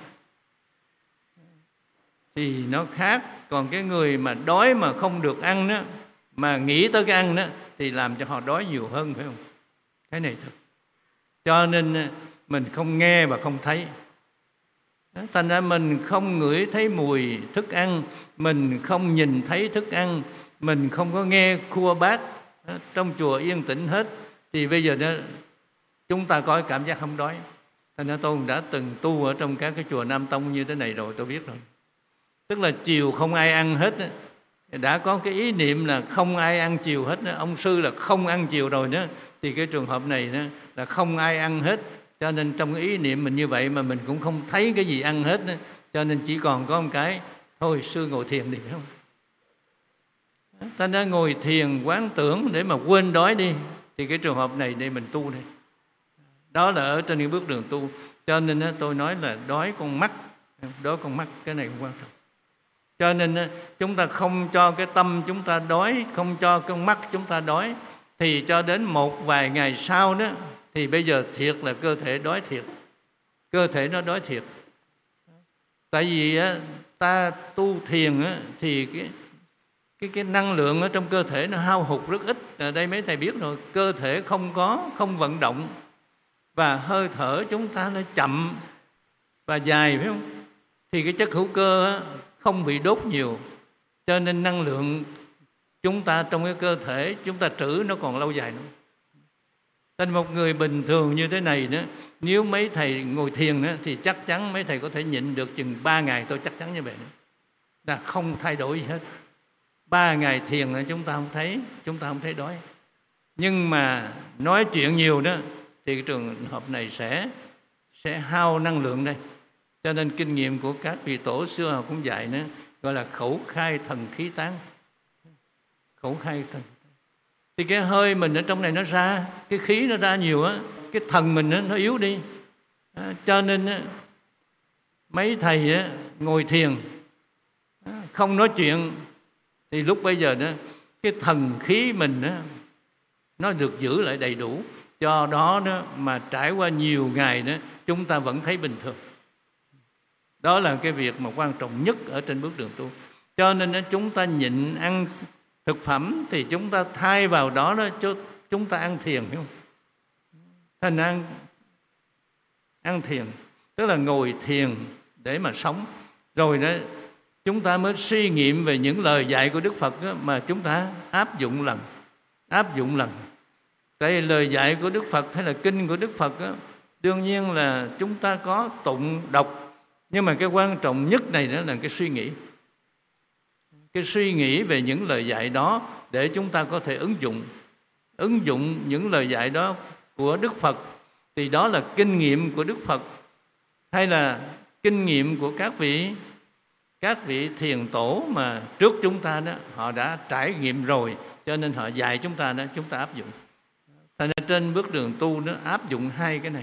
thì nó khác. Còn cái người mà đói mà không được ăn đó, mà nghĩ tới cái ăn đó, thì làm cho họ đói nhiều hơn, phải không? Cái này thật. Cho nên mình không nghe và không thấy. Thành ra mình không ngửi thấy mùi thức ăn, mình không nhìn thấy thức ăn, mình không có nghe khua bát trong chùa yên tĩnh hết, thì bây giờ đó, chúng ta có cảm giác không đói. Thành ra tôi đã từng tu ở trong các cái chùa Nam Tông như thế này rồi, tôi biết rồi. Tức là chiều không ai ăn hết, đã có cái ý niệm là không ai ăn chiều hết, ông sư là không ăn chiều rồi đó, thì cái trường hợp này đó là không ai ăn hết. Cho nên trong cái ý niệm mình như vậy mà mình cũng không thấy cái gì ăn hết đó. Cho nên chỉ còn có một cái, thôi sư ngồi thiền đi, phải không? Ta đã ngồi thiền quán tưởng để mà quên đói đi, thì cái trường hợp này để mình tu đây. Đó là ở trên cái bước đường tu. Cho nên tôi nói là đói con mắt, đói con mắt, cái này cũng quan trọng. Cho nên chúng ta không cho cái tâm chúng ta đói, không cho con mắt chúng ta đói, thì cho đến một vài ngày sau đó, thì bây giờ thiệt là cơ thể đói thiệt. Cơ thể nó đói thiệt. Tại vì ta tu thiền thì cái, cái, cái năng lượng ở trong cơ thể nó hao hụt rất ít. Ở đây mấy thầy biết rồi, cơ thể không có, không vận động, và hơi thở chúng ta nó chậm và dài, phải không? Thì cái chất hữu cơ không bị đốt nhiều, cho nên năng lượng chúng ta trong cái cơ thể chúng ta trữ nó còn lâu dài nữa. Nên một người bình thường như thế này đó, nếu mấy thầy ngồi thiền đó, thì chắc chắn mấy thầy có thể nhịn được chừng ba ngày, tôi chắc chắn như vậy đó. Là không thay đổi gì hết. Ba ngày thiền là chúng ta không thấy, chúng ta không thấy đói. Nhưng mà nói chuyện nhiều đó, thì cái trường hợp này sẽ sẽ hao năng lượng đây. Cho nên kinh nghiệm của các vị tổ xưa họ cũng dạy nữa, gọi là khẩu khai thần khí tán. Khẩu khai thần. Thì cái hơi mình ở trong này nó ra, cái khí nó ra nhiều á, cái thần mình nó yếu đi. À, cho nên á, mấy thầy á, ngồi thiền không nói chuyện thì lúc bây giờ đó cái thần khí mình đó, nó được giữ lại đầy đủ. Do đó, đó mà trải qua nhiều ngày đó chúng ta vẫn thấy bình thường. Đó là cái việc mà quan trọng nhất ở trên bước đường tu. Cho nên đó, chúng ta nhịn ăn thực phẩm thì chúng ta thay vào đó đó cho chúng ta ăn thiền, hiểu không? Thành ăn ăn thiền tức là ngồi thiền để mà sống. Rồi đó chúng ta mới suy nghiệm về những lời dạy của Đức Phật đó, mà chúng ta áp dụng lần áp dụng lần. Tại lời dạy của Đức Phật hay là kinh của Đức Phật đó, đương nhiên là chúng ta có tụng đọc, nhưng mà cái quan trọng nhất này đó là cái suy nghĩ. Cái suy nghĩ về những lời dạy đó để chúng ta có thể ứng dụng ứng dụng những lời dạy đó của Đức Phật. Thì đó là kinh nghiệm của Đức Phật hay là kinh nghiệm của các vị các vị thiền tổ mà trước chúng ta đó, họ đã trải nghiệm rồi, cho nên họ dạy chúng ta đó, chúng ta áp dụng. Thành ra trên bước đường tu nó áp dụng hai cái này.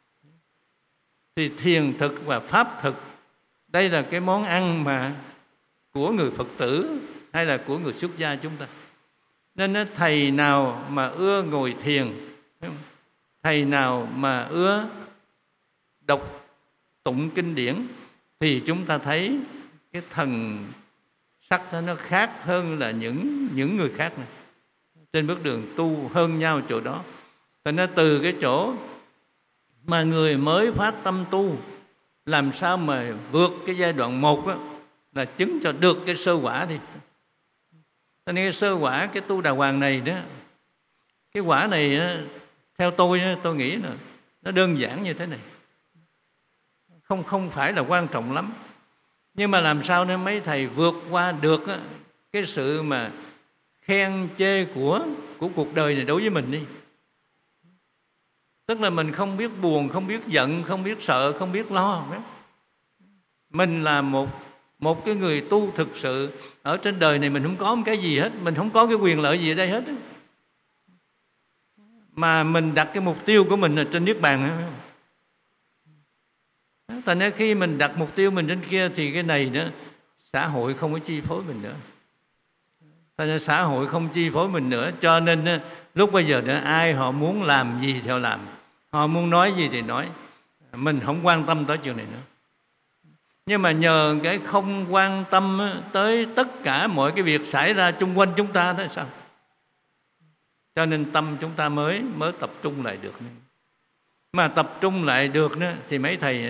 Thì thiền thực và pháp thực, đây là cái món ăn mà của người Phật tử hay là của người xuất gia chúng ta. Nên thầy nào mà ưa ngồi thiền, thầy nào mà ưa đọc tụng kinh điển, thì chúng ta thấy cái thần sắc đó nó khác hơn là những những người khác này. Trên bước đường tu hơn nhau chỗ đó. Thành ra từ cái chỗ mà người mới phát tâm tu, làm sao mà vượt cái giai đoạn một đó, là chứng cho được cái sơ quả đi. Cho nên cái sơ quả, cái tu đà hoàng này đó, cái quả này đó, theo tôi tôi nghĩ là nó đơn giản như thế này, không không phải là quan trọng lắm. Nhưng mà làm sao nên mấy thầy vượt qua được á, cái sự mà khen chê của của cuộc đời này đối với mình đi. Tức là mình không biết buồn, không biết giận, không biết sợ, không biết lo. Mình là một một cái người tu thực sự. Ở trên đời này mình không có một cái gì hết, mình không có cái quyền lợi gì ở đây hết. Mà mình đặt cái mục tiêu của mình là trên Niết Bàn. Thành ra khi mình đặt mục tiêu mình trên kia thì cái này đó, xã hội không có chi phối mình nữa. Thành ra xã hội không chi phối mình nữa. Cho nên lúc bây giờ đó, ai họ muốn làm gì thì họ làm, họ muốn nói gì thì nói. Mình không quan tâm tới chuyện này nữa. Nhưng mà nhờ cái không quan tâm tới tất cả mọi cái việc xảy ra chung quanh chúng ta đó sao? Cho nên tâm chúng ta mới mới tập trung lại được. Mà tập trung lại được đó, thì mấy thầy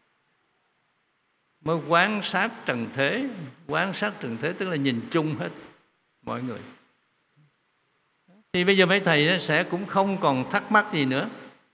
mới quán sát trần thế. Quán sát trần thế tức là nhìn chung hết mọi người. Thì bây giờ mấy thầy sẽ cũng không còn thắc mắc gì nữa.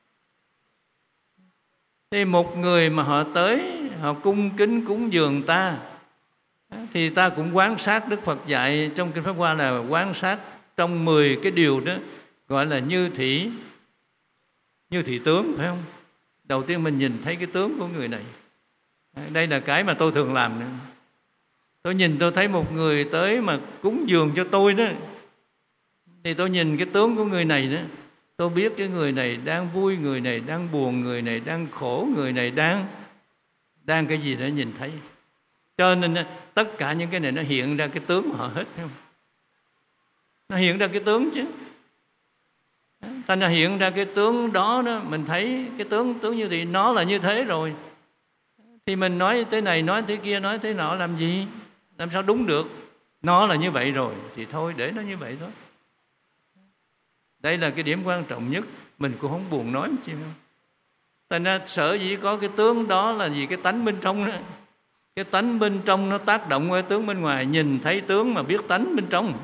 Thì một người mà họ tới, họ cung kính cúng dường ta, thì ta cũng quán sát. Đức Phật dạy trong Kinh Pháp Hoa là quán sát trong mười cái điều đó, gọi là như thị như thị tướng, phải không? Đầu tiên mình nhìn thấy cái tướng của người này. Đây là cái mà tôi thường làm nữa. Tôi nhìn tôi thấy một người tới mà cúng dường cho tôi đó, thì tôi nhìn cái tướng của người này đó, tôi biết cái người này đang vui, người này đang buồn, người này đang khổ, người này đang đang cái gì đó nhìn thấy. Cho nên tất cả những cái này nó hiện ra cái tướng họ hết, phải không? Nó hiện ra cái tướng chứ. Thành ra hiện ra cái tướng đó đó, mình thấy cái tướng tướng như thì nó là như thế rồi. Thì mình nói thế này, nói thế kia, nói thế nọ làm gì? Làm sao đúng được? Nó là như vậy rồi, thì thôi để nó như vậy thôi. Đây là cái điểm quan trọng nhất. Mình cũng không buồn nói chi đâu. Thành ra sở dĩ có cái tướng đó là vì cái tánh bên trong đó. Cái tánh bên trong nó tác động qua tướng bên ngoài. Nhìn thấy tướng mà biết tánh bên trong.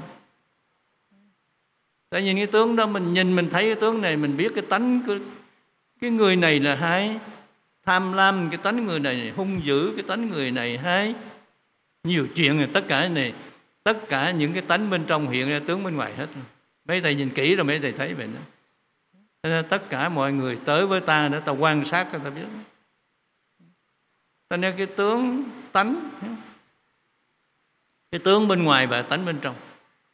Tại nhìn cái tướng đó, mình nhìn mình thấy cái tướng này, mình biết cái tánh cái, cái người này là hay tham lam, cái tánh người này hung dữ, cái tánh người này hay nhiều chuyện này, tất cả này, tất cả những cái tánh bên trong hiện ra tướng bên ngoài hết. Mấy thầy nhìn kỹ rồi mấy thầy thấy vậy đó. Nên tất cả mọi người tới với ta để ta quan sát cho ta biết. Cho nên cái tướng tánh, cái tướng bên ngoài và tánh bên trong.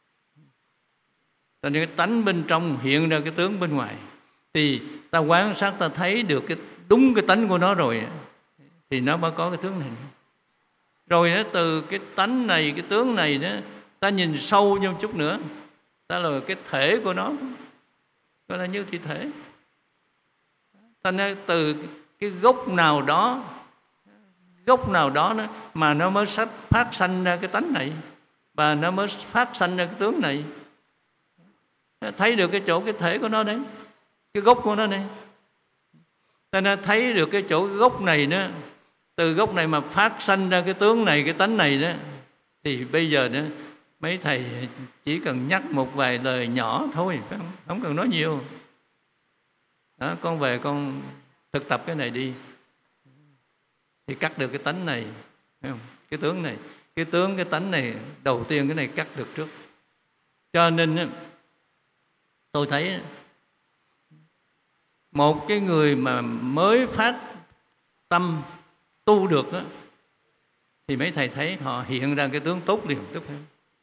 Cho nên cái tánh bên trong hiện ra cái tướng bên ngoài. Thì ta quan sát ta thấy được cái đúng cái tánh của nó rồi, thì nó mới có cái tướng này. Rồi đó, từ cái tánh này, cái tướng này đó, ta nhìn sâu vô một chút nữa, ta là cái thể của nó, gọi là như thi thể. Ta nói từ cái gốc nào đó, gốc nào đó nữa, mà nó mới phát sanh ra cái tánh này, và nó mới phát sanh ra cái tướng này. Thấy được cái chỗ cái thể của nó đấy, cái gốc của nó này. Ta nói thấy được cái chỗ cái gốc này nữa, từ gốc này mà phát sanh ra cái tướng này, cái tánh này đó, thì bây giờ đó mấy thầy chỉ cần nhắc một vài lời nhỏ thôi, không, không cần nói nhiều. Đó, con về con thực tập cái này đi, thì cắt được cái tánh này, thấy không? Cái tướng này, cái tướng cái tánh này, đầu tiên cái này cắt được trước. Cho nên tôi thấy một cái người mà mới phát tâm tu được đó, thì mấy thầy thấy họ hiện ra cái tướng tốt liền tức.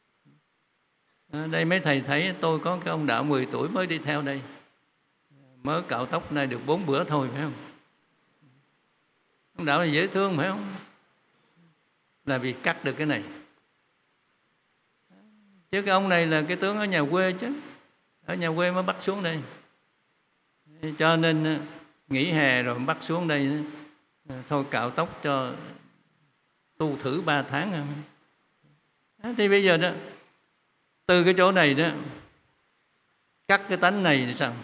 Đây mấy thầy thấy tôi có cái ông đạo mười tuổi mới đi theo đây, mới cạo tóc nay được bốn bữa thôi, phải không? Ông đạo này dễ thương, phải không? Là vì cắt được cái này. Chứ cái ông này là cái tướng ở nhà quê chứ, ở nhà quê mới bắt xuống đây. Cho nên nghỉ hè rồi bắt xuống đây, thôi cạo tóc cho tu thử ba tháng không? Thì bây giờ đó, từ cái chỗ này đó, cắt cái tánh này thì sao?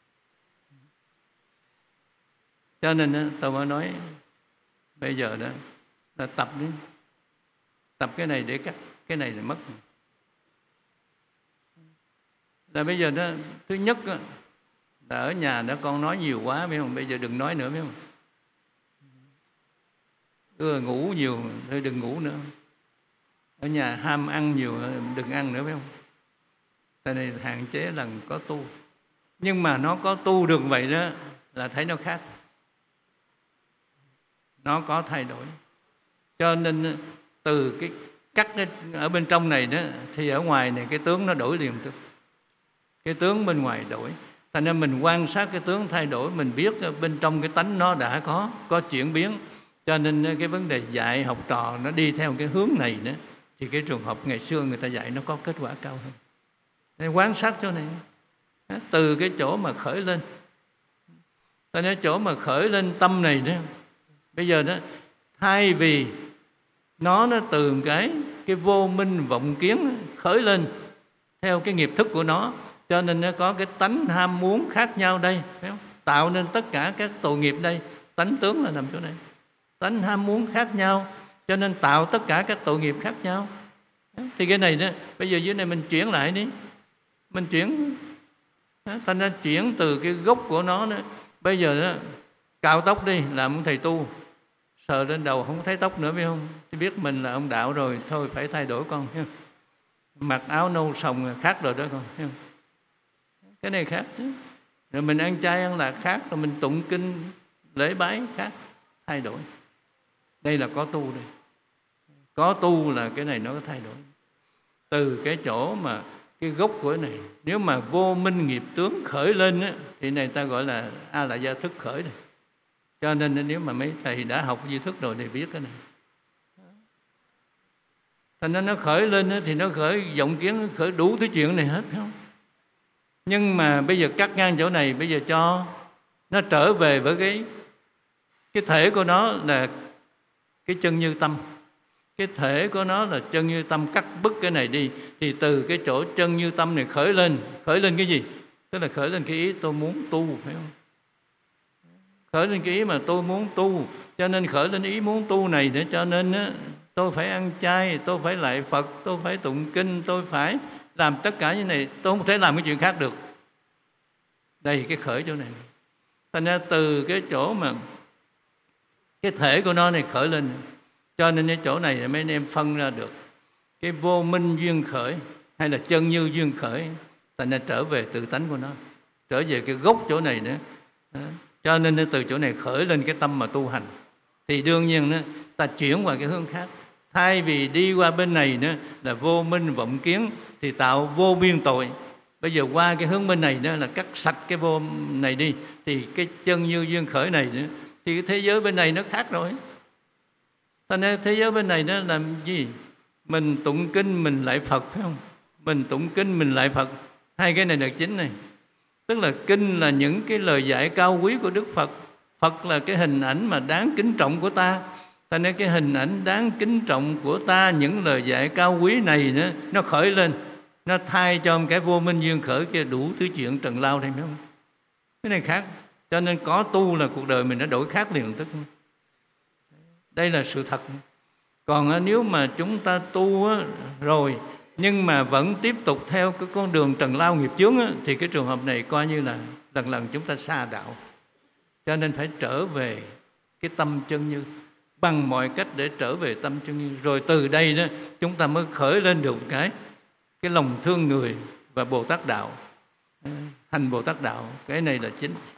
Cho nên đó, tôi mới nói bây giờ đó là tập đi, tập cái này để cắt cái này là mất. Là bây giờ đó, thứ nhất đó, là ở nhà đó con nói nhiều quá, phải không? Bây giờ đừng nói nữa, phải không? Ưa ngủ nhiều, thôi đừng ngủ nữa. Ở nhà ham ăn nhiều, đừng ăn nữa, phải không? Tại này hạn chế lần có tu. Nhưng mà nó có tu được vậy đó, là thấy nó khác, nó có thay đổi. Cho nên từ cái cắt cái, ở bên trong này đó, thì ở ngoài này cái tướng nó đổi liền tức. Cái tướng bên ngoài đổi. Thành nên mình quan sát cái tướng thay đổi, mình biết bên trong cái tánh nó đã có có chuyển biến. Cho nên cái vấn đề dạy học trò nó đi theo cái hướng này nữa, thì cái trường hợp ngày xưa người ta dạy nó có kết quả cao hơn. Nên quan sát chỗ này, từ cái chỗ mà khởi lên, ta nói chỗ mà khởi lên tâm này đó, bây giờ đó, thay vì nó nó từ cái cái vô minh vọng kiến khởi lên theo cái nghiệp thức của nó, cho nên nó có cái tánh ham muốn khác nhau đây, phải không? Tạo nên tất cả các tội nghiệp đây. Tánh tướng là nằm chỗ này, tánh ham muốn khác nhau, cho nên tạo tất cả các tội nghiệp khác nhau. Thì cái này đó, bây giờ dưới này mình chuyển lại đi, mình chuyển, thành ra chuyển từ cái gốc của nó đó. Bây giờ đó, cạo tóc đi, làm ông thầy tu, sờ lên đầu không thấy tóc nữa, phải không? Thì biết mình là ông đạo rồi, thôi phải thay đổi con, thấy không? Mặc áo nâu sòng khác rồi đó con, thấy không? Cái này khác chứ. Rồi mình ăn chay ăn lạc khác, rồi mình tụng kinh lễ bái khác, thay đổi. Đây là có tu đây. Có tu là cái này nó có thay đổi. Từ cái chỗ mà cái gốc của cái này, nếu mà vô minh nghiệp tướng khởi lên á, thì này ta gọi là A La Gia thức khởi này. Cho nên nếu mà mấy thầy đã học duy thức rồi thì biết cái này. Thành nên nó khởi lên á, thì nó khởi vọng kiến, nó khởi đủ thứ chuyện này hết, phải không? Nhưng mà bây giờ cắt ngang chỗ này, bây giờ cho nó trở về với cái cái thể của nó là cái chân như tâm. Cái thể của nó là chân như tâm, cắt bứt cái này đi, thì từ cái chỗ chân như tâm này khởi lên. Khởi lên cái gì? Tức là khởi lên cái ý tôi muốn tu, phải không? Khởi lên cái ý mà tôi muốn tu, cho nên khởi lên ý muốn tu này, để cho nên á, tôi phải ăn chay, tôi phải lạy Phật, tôi phải tụng kinh, tôi phải làm tất cả như này, tôi không thể làm cái chuyện khác được. Đây cái khởi chỗ này. Thành ra từ cái chỗ mà cái thể của nó này khởi lên, cho nên cái chỗ này mấy anh em phân ra được cái vô minh duyên khởi hay là chân như duyên khởi. Thành ra trở về tự tánh của nó, trở về cái gốc chỗ này nữa. Đó. Cho nên từ chỗ này khởi lên cái tâm mà tu hành. thì đương nhiên đó, ta chuyển qua cái hướng khác. Thay vì đi qua bên này nữa là vô minh vọng kiến thì tạo vô biên tội. Bây giờ qua cái hướng bên này đó là cắt sạch cái vô này đi, thì cái chân như duyên khởi này nữa, thì cái thế giới bên này nó khác rồi. Thành ra thế giới bên này nó làm gì? Mình tụng kinh mình lại Phật, phải không? Mình tụng kinh mình lại Phật. Hai cái này là chính này. Tức là kinh là những cái lời dạy cao quý của Đức Phật. Phật là cái hình ảnh mà đáng kính trọng của ta. Thành ra cái hình ảnh đáng kính trọng của ta, những lời dạy cao quý này nữa, nó khởi lên, nó thay cho một cái vô minh duyên khởi kia đủ thứ chuyện trần lao đây, phải không? Cái này khác. Cho nên có tu là cuộc đời mình nó đổi khác liền tức. Đây là sự thật. Còn nếu mà chúng ta tu rồi nhưng mà vẫn tiếp tục theo cái con đường trần lao nghiệp chướng thì cái trường hợp này coi như là lần lần chúng ta xa đạo. Cho nên phải trở về cái tâm chân như, bằng mọi cách để trở về tâm chân như. Rồi từ đây đó chúng ta mới khởi lên được cái cái lòng thương người và Bồ Tát đạo, hành Bồ Tát đạo. Cái này là chính.